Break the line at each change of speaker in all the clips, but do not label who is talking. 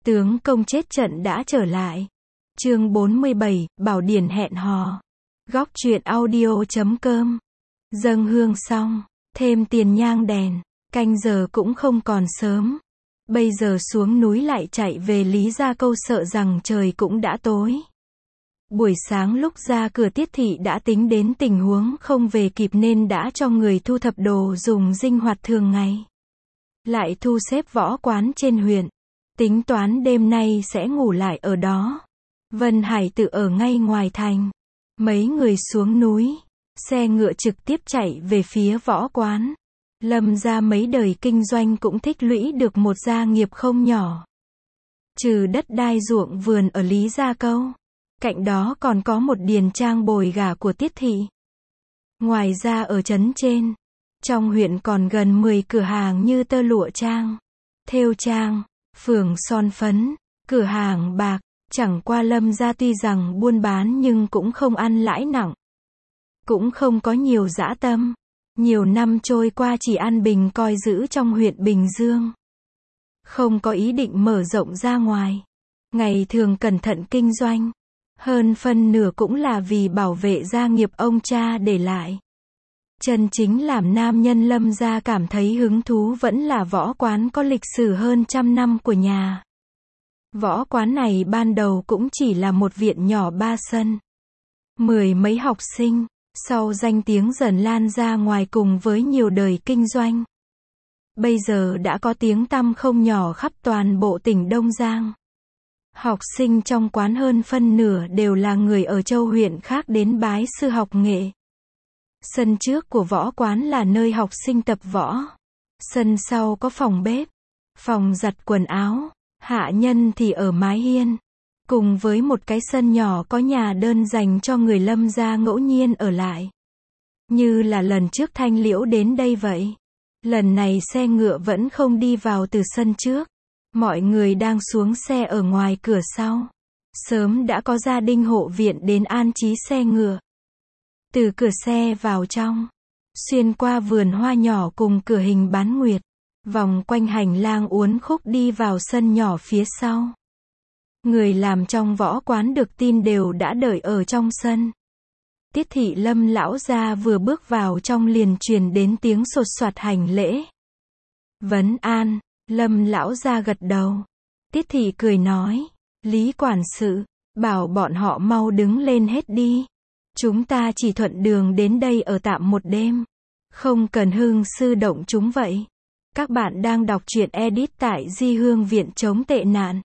Tướng công chết trận đã trở lại. Chương 47, Bảo Điển hẹn hò. Góc truyện audio.com. Dâng hương xong, thêm tiền nhang đèn, canh giờ cũng không còn sớm. Bây giờ xuống núi lại chạy về Lý Gia Câu, sợ rằng trời cũng đã tối. Buổi sáng lúc ra cửa Tiết thị đã tính đến tình huống không về kịp nên đã cho người thu thập đồ dùng sinh hoạt thường ngày. Lại thu xếp võ quán trên huyện. Tính toán đêm nay sẽ ngủ lại ở đó. Vân Hải tự ở ngay ngoài thành. Mấy người xuống núi, xe ngựa trực tiếp chạy về phía võ quán. Lâm gia mấy đời kinh doanh cũng tích lũy được một gia nghiệp không nhỏ. Trừ đất đai ruộng vườn ở Lý Gia Câu, cạnh đó còn có một điền trang bồi gà của Tiết thị. Ngoài ra ở trấn trên, trong huyện còn gần 10 cửa hàng như tơ lụa trang, thêu trang, phường son phấn, cửa hàng bạc. Chẳng qua Lâm gia tuy rằng buôn bán nhưng cũng không ăn lãi nặng. Cũng không có nhiều dã tâm. Nhiều năm trôi qua chỉ ăn bình coi giữ trong huyện Bình Dương. Không có ý định mở rộng ra ngoài. Ngày thường cẩn thận kinh doanh. Hơn phân nửa cũng là vì bảo vệ gia nghiệp ông cha để lại. Chân chính làm nam nhân Lâm gia cảm thấy hứng thú vẫn là võ quán có lịch sử hơn 100 năm của nhà. Võ quán này ban đầu cũng chỉ là một viện nhỏ 3 sân. 10 mấy học sinh, sau danh tiếng dần lan ra ngoài cùng với nhiều đời kinh doanh. Bây giờ đã có tiếng tăm không nhỏ khắp toàn bộ tỉnh Đông Giang. Học sinh trong quán hơn phân nửa đều là người ở châu huyện khác đến bái sư học nghệ. Sân trước của võ quán là nơi học sinh tập võ. Sân sau có phòng bếp, phòng giặt quần áo. Hạ nhân thì ở mái hiên, cùng với một cái sân nhỏ có nhà đơn dành cho người Lâm gia ngẫu nhiên ở lại. Như là lần trước Thanh Liễu đến đây vậy. Lần này xe ngựa vẫn không đi vào từ sân trước. Mọi người đang xuống xe ở ngoài cửa sau. Sớm đã có gia đình hộ viện đến an trí xe ngựa. Từ cửa xe vào trong, xuyên qua vườn hoa nhỏ cùng cửa hình bán nguyệt. Vòng quanh hành lang uốn khúc đi vào sân nhỏ phía sau. Người làm trong võ quán được tin đều đã đợi ở trong sân. Tiết thị Lâm lão gia vừa bước vào trong liền truyền đến tiếng sột soạt hành lễ. Vấn an, Lâm lão gia gật đầu. Tiết thị cười nói, Lý quản sự, bảo bọn họ mau đứng lên hết đi. Chúng ta chỉ thuận đường đến đây ở tạm một đêm. Không cần hưng sư động chúng vậy. Các bạn đang đọc truyện edit tại Di Hương Viện chống tệ nạn.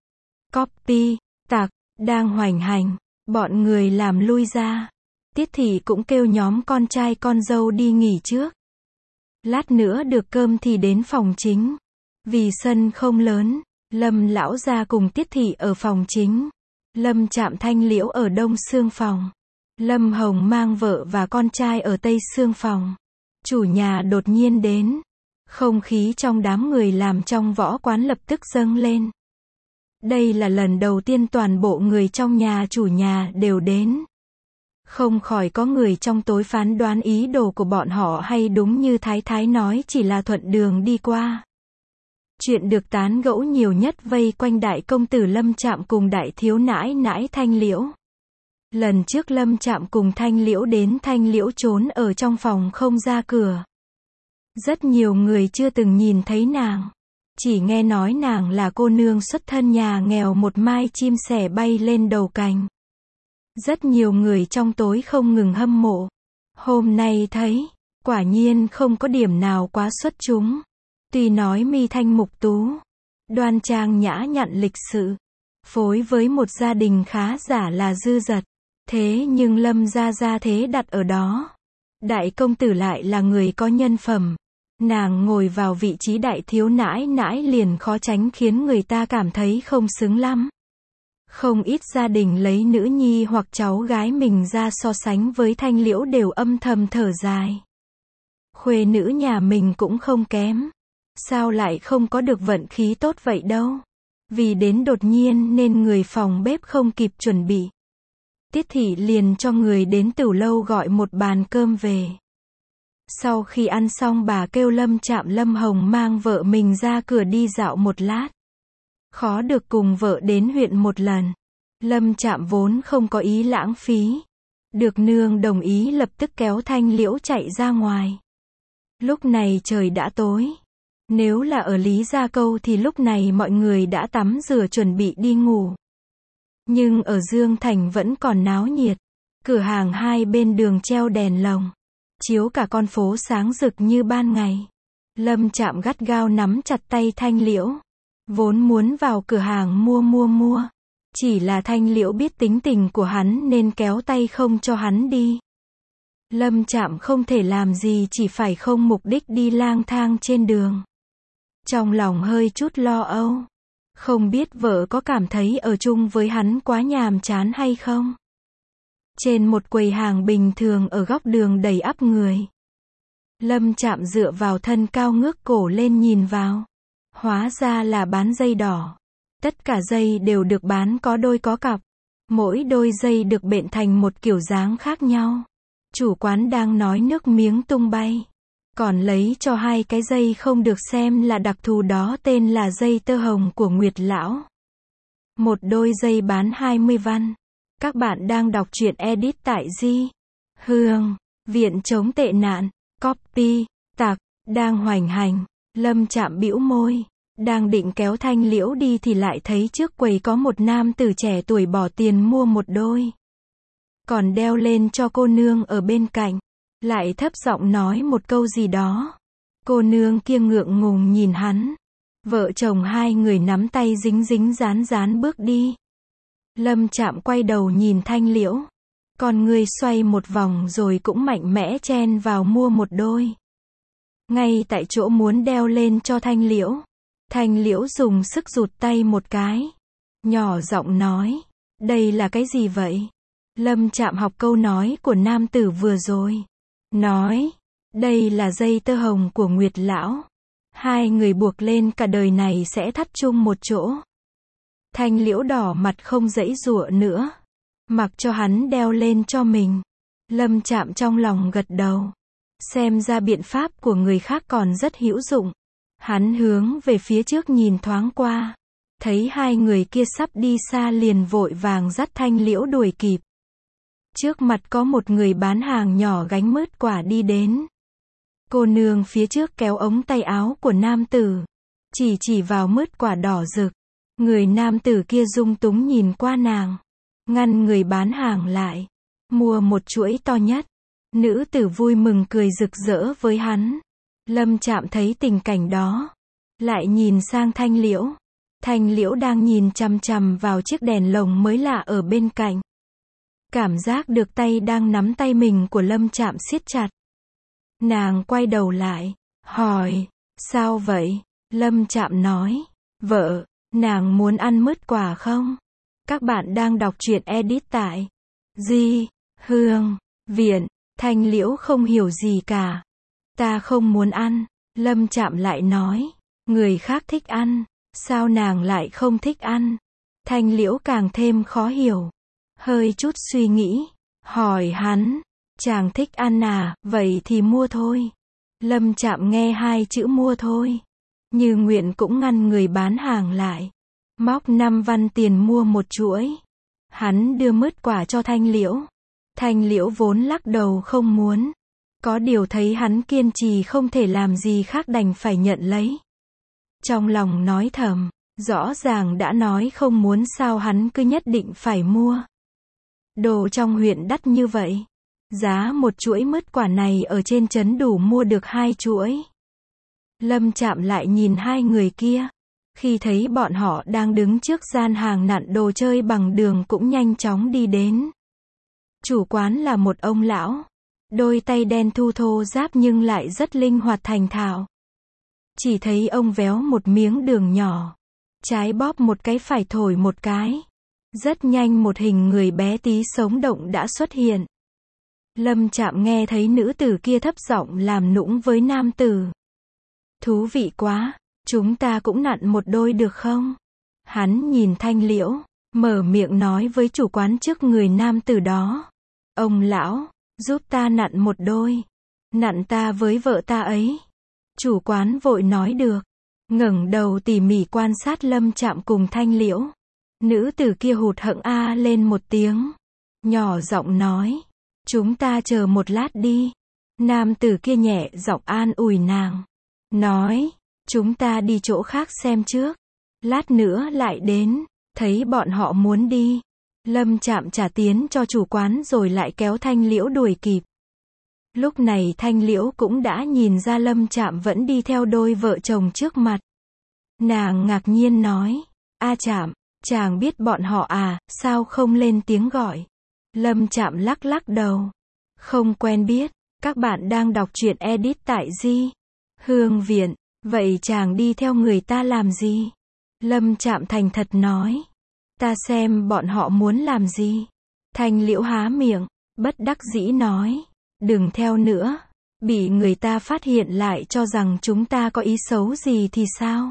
Copy, tặc, đang hoành hành, bọn người làm lui ra. Tiết thị cũng kêu nhóm con trai con dâu đi nghỉ trước. Lát nữa được cơm thì đến phòng chính. Vì sân không lớn, Lâm lão gia cùng Tiết thị ở phòng chính. Lâm Trạm Thanh Liễu ở đông xương phòng. Lâm Hồng mang vợ và con trai ở tây xương phòng. Chủ nhà đột nhiên đến. Không khí trong đám người làm trong võ quán lập tức dâng lên. Đây là lần đầu tiên toàn bộ người trong nhà chủ nhà đều đến. Không khỏi có người trong tối phán đoán ý đồ của bọn họ hay đúng như Thái Thái nói chỉ là thuận đường đi qua. Chuyện được tán gẫu nhiều nhất vây quanh đại công tử Lâm Trạm cùng đại thiếu nãi nãi Thanh Liễu. Lần trước Lâm Trạm cùng Thanh Liễu đến Thanh Liễu trốn ở trong phòng không ra cửa. Rất nhiều người chưa từng nhìn thấy nàng. Chỉ nghe nói nàng là cô nương xuất thân nhà nghèo một mai chim sẻ bay lên đầu cành. Rất nhiều người trong tối không ngừng hâm mộ. Hôm nay thấy, quả nhiên không có điểm nào quá xuất chúng. Tuy nói mi thanh mục tú, đoan trang nhã nhặn lịch sự, phối với một gia đình khá giả là dư dật. Thế nhưng Lâm gia thế đặt ở đó. Đại công tử lại là người có nhân phẩm. Nàng ngồi vào vị trí đại thiếu nãi nãi liền khó tránh khiến người ta cảm thấy không xứng lắm. Không ít gia đình lấy nữ nhi hoặc cháu gái mình ra so sánh với Thanh Liễu đều âm thầm thở dài. Khuê nữ nhà mình cũng không kém. Sao lại không có được vận khí tốt vậy đâu. Vì đến đột nhiên nên người phòng bếp không kịp chuẩn bị. Tiết thị liền cho người đến tửu lâu gọi một bàn cơm về. Sau khi ăn xong bà kêu Lâm Trạm Lâm Hồng mang vợ mình ra cửa đi dạo một lát. Khó được cùng vợ đến huyện một lần. Lâm Trạm vốn không có ý lãng phí. Được nương đồng ý lập tức kéo Thanh Liễu chạy ra ngoài. Lúc này trời đã tối. Nếu là ở Lý Gia Câu thì lúc này mọi người đã tắm rửa chuẩn bị đi ngủ. Nhưng ở Dương Thành vẫn còn náo nhiệt. Cửa hàng hai bên đường treo đèn lồng, chiếu cả con phố sáng rực như ban ngày. Lâm Trạm gắt gao nắm chặt tay Thanh Liễu. Vốn muốn vào cửa hàng mua. Chỉ là Thanh Liễu biết tính tình của hắn nên kéo tay không cho hắn đi. Lâm Trạm không thể làm gì chỉ phải không mục đích đi lang thang trên đường. Trong lòng hơi chút lo âu. Không biết vợ có cảm thấy ở chung với hắn quá nhàm chán hay không? Trên một quầy hàng bình thường ở góc đường đầy ắp người. Lâm Trạm dựa vào thân cao ngước cổ lên nhìn vào. Hóa ra là bán dây đỏ. Tất cả dây đều được bán có đôi có cặp. Mỗi đôi dây được bện thành một kiểu dáng khác nhau. Chủ quán đang nói nước miếng tung bay. Còn lấy cho hai cái dây không được xem là đặc thù đó tên là dây tơ hồng của Nguyệt Lão. Một đôi dây bán 20 văn. Các bạn đang đọc truyện edit tại Di Hương, Viện chống tệ nạn, copy, tặc, đang hoành hành. Lâm Trạm bĩu môi. Đang định kéo Thanh Liễu đi thì lại thấy trước quầy có một nam tử trẻ tuổi bỏ tiền mua một đôi. Còn đeo lên cho cô nương ở bên cạnh. Lại thấp giọng nói một câu gì đó. Cô nương kia ngượng ngùng nhìn hắn. Vợ chồng hai người nắm tay dính dán bước đi. Lâm Trạm quay đầu nhìn Thanh Liễu. Con người xoay một vòng rồi cũng mạnh mẽ chen vào mua một đôi. Ngay tại chỗ muốn đeo lên cho Thanh Liễu. Thanh Liễu dùng sức rụt tay một cái. Nhỏ giọng nói. Đây là cái gì vậy? Lâm Trạm học câu nói của nam tử vừa rồi. Nói. Đây là dây tơ hồng của Nguyệt Lão. Hai người buộc lên cả đời này sẽ thắt chung một chỗ. Thanh Liễu đỏ mặt không giãy giụa nữa. Mặc cho hắn đeo lên cho mình. Lâm Trạm trong lòng gật đầu. Xem ra biện pháp của người khác còn rất hữu dụng. Hắn hướng về phía trước nhìn thoáng qua. Thấy hai người kia sắp đi xa liền vội vàng dắt Thanh Liễu đuổi kịp. Trước mặt có một người bán hàng nhỏ gánh mứt quả đi đến. Cô nương phía trước kéo ống tay áo của nam tử. Chỉ vào mứt quả đỏ rực. Người nam tử kia lung túng nhìn qua nàng. Ngăn người bán hàng lại. Mua một chuỗi to nhất. Nữ tử vui mừng cười rực rỡ với hắn. Lâm Trạm thấy tình cảnh đó. Lại nhìn sang Thanh Liễu. Thanh Liễu đang nhìn chằm chằm vào chiếc đèn lồng mới lạ ở bên cạnh. Cảm giác được tay đang nắm tay mình của Lâm Trạm siết chặt. Nàng quay đầu lại. Hỏi. Sao vậy? Lâm Trạm nói. Vợ, nàng muốn ăn mứt quả không? Các bạn đang đọc truyện edit tại Di Hương, Viện. Thanh Liễu không hiểu gì cả. Ta không muốn ăn. Lâm Trạm lại nói. Người khác thích ăn. Sao nàng lại không thích ăn? Thanh Liễu càng thêm khó hiểu. Hơi chút suy nghĩ. Hỏi hắn. Chàng thích ăn à? Vậy thì mua thôi. Lâm Trạm nghe hai chữ mua thôi. Như nguyện cũng ngăn người bán hàng lại. Móc 5 văn tiền mua một chuỗi. Hắn đưa mứt quả cho Thanh Liễu. Thanh Liễu vốn lắc đầu không muốn. Có điều thấy hắn kiên trì không thể làm gì khác đành phải nhận lấy. Trong lòng nói thầm. Rõ ràng đã nói không muốn sao hắn cứ nhất định phải mua. Đồ trong huyện đắt như vậy. Giá một chuỗi mứt quả này ở trên trấn đủ mua được 2 chuỗi. Lâm Trạm lại nhìn hai người kia. Khi thấy bọn họ đang đứng trước gian hàng nặn đồ chơi bằng đường cũng nhanh chóng đi đến. Chủ quán là một ông lão. Đôi tay đen thu thô ráp nhưng lại rất linh hoạt thành thạo. Chỉ thấy ông véo một miếng đường nhỏ. Trái bóp một cái phải thổi một cái. Rất nhanh một hình người bé tí sống động đã xuất hiện. Lâm Trạm nghe thấy nữ tử kia thấp giọng làm nũng với nam tử. Thú vị quá, chúng ta cũng nặn một đôi được không? Hắn nhìn Thanh Liễu, mở miệng nói với chủ quán trước người nam tử đó. Ông lão, giúp ta nặn một đôi. Nặn ta với vợ ta ấy. Chủ quán vội nói được. ngẩng đầu tỉ mỉ quan sát Lâm Trạm cùng Thanh Liễu. Nữ tử kia hụt hẫng a lên một tiếng, nhỏ giọng nói, chúng ta chờ một lát đi. Nam tử kia nhẹ giọng an ủi nàng, nói, chúng ta đi chỗ khác xem trước, lát nữa lại đến. Thấy bọn họ muốn đi, Lâm Trạm trả tiền cho chủ quán rồi lại kéo Thanh Liễu đuổi kịp. Lúc này Thanh Liễu cũng đã nhìn ra Lâm Trạm vẫn đi theo đôi vợ chồng trước mặt. Nàng ngạc nhiên nói, a Trạm, chàng biết bọn họ à, sao không lên tiếng gọi? Lâm Trạm lắc lắc đầu, không quen biết, các bạn đang đọc truyện edit tại Di Hương Viện, vậy chàng đi theo người ta làm gì? Lâm Trạm thành thật nói, ta xem bọn họ muốn làm gì. Thanh Liễu há miệng, bất đắc dĩ nói, đừng theo nữa, bị người ta phát hiện lại cho rằng chúng ta có ý xấu gì thì sao?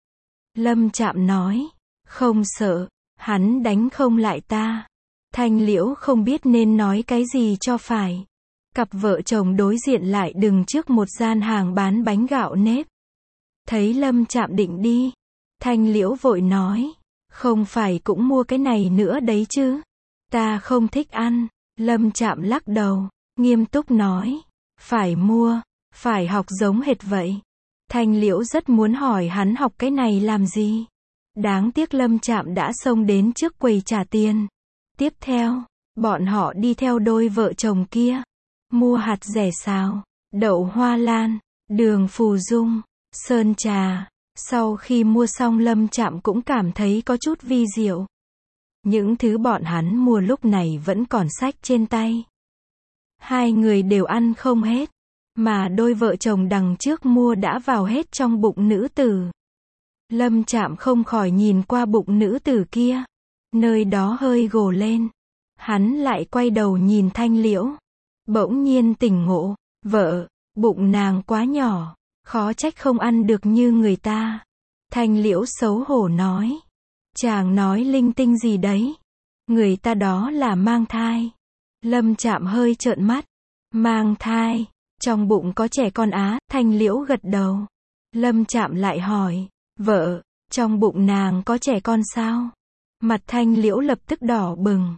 Lâm Trạm nói, không sợ, hắn đánh không lại ta. Thanh Liễu không biết nên nói cái gì cho phải. Cặp vợ chồng đối diện lại đứng trước một gian hàng bán bánh gạo nếp. Thấy Lâm Trạm định đi, Thanh Liễu vội nói, không phải cũng mua cái này nữa đấy chứ? Ta không thích ăn. Lâm Trạm lắc đầu, nghiêm túc nói, phải mua, phải học giống hệt vậy. Thanh Liễu rất muốn hỏi hắn học cái này làm gì. Đáng tiếc Lâm Trạm đã xông đến trước quầy trả tiền. Tiếp theo, bọn họ đi theo đôi vợ chồng kia, mua hạt dẻ xào, đậu hoa lan, đường phù dung, sơn trà. Sau khi mua xong Lâm Trạm cũng cảm thấy có chút vi diệu. Những thứ bọn hắn mua lúc này vẫn còn xách trên tay. Hai người đều ăn không hết, mà đôi vợ chồng đằng trước mua đã vào hết trong bụng nữ tử. Lâm Trạm không khỏi nhìn qua bụng nữ tử kia, nơi đó hơi gồ lên. Hắn lại quay đầu nhìn Thanh Liễu, bỗng nhiên tỉnh ngộ, vợ, bụng nàng quá nhỏ, khó trách không ăn được như người ta. Thanh Liễu xấu hổ nói, chàng nói linh tinh gì đấy, người ta đó là mang thai. Lâm Trạm hơi trợn mắt, mang thai, trong bụng có trẻ con á? Thanh Liễu gật đầu. Lâm Trạm lại hỏi, vợ, trong bụng nàng có trẻ con sao? Mặt Thanh Liễu lập tức đỏ bừng.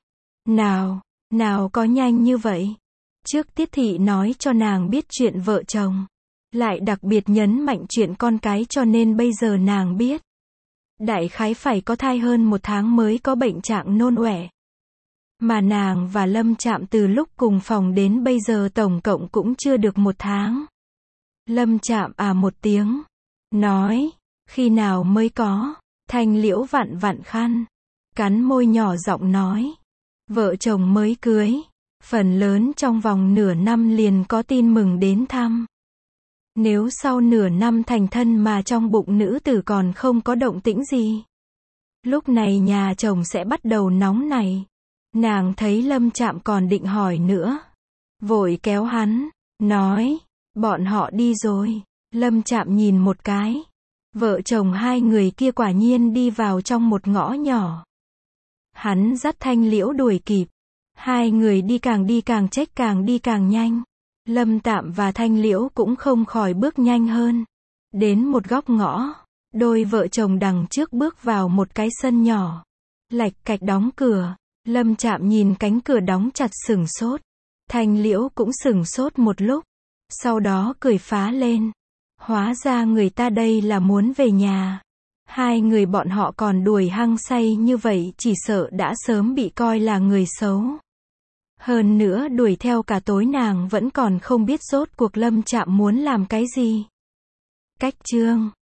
Nào có nhanh như vậy. Trước Tiết Thị nói cho nàng biết chuyện vợ chồng, lại đặc biệt nhấn mạnh chuyện con cái cho nên bây giờ nàng biết. Đại khái phải có thai hơn 1 tháng mới có bệnh trạng nôn ọe. Mà nàng và Lâm Trạm từ lúc cùng phòng đến bây giờ tổng cộng cũng chưa được 1 tháng. Lâm Trạm à một tiếng, nói, khi nào mới có? Thanh Liễu vặn vặn khăn, cắn môi nhỏ giọng nói, vợ chồng mới cưới, phần lớn trong vòng nửa năm liền có tin mừng đến thăm. Nếu sau nửa năm thành thân mà trong bụng nữ tử còn không có động tĩnh gì, lúc này nhà chồng sẽ bắt đầu nóng này. Nàng thấy Lâm Trạm còn định hỏi nữa, vội kéo hắn, nói, bọn họ đi rồi. Lâm Trạm nhìn một cái, vợ chồng hai người kia quả nhiên đi vào trong một ngõ nhỏ. Hắn dắt Thanh Liễu đuổi kịp, hai người đi càng trách càng đi càng nhanh. Lâm Trạm và Thanh Liễu cũng không khỏi bước nhanh hơn. Đến một góc ngõ, đôi vợ chồng đằng trước bước vào một cái sân nhỏ, lạch cạch đóng cửa. Lâm Trạm nhìn cánh cửa đóng chặt sửng sốt. Thanh Liễu cũng sửng sốt một lúc, sau đó cười phá lên. Hóa ra người ta đây là muốn về nhà. Hai người bọn họ còn đuổi hăng say như vậy chỉ sợ đã sớm bị coi là người xấu. Hơn nữa đuổi theo cả tối nàng vẫn còn không biết rốt cuộc Lâm Trạm muốn làm cái gì. Cách chương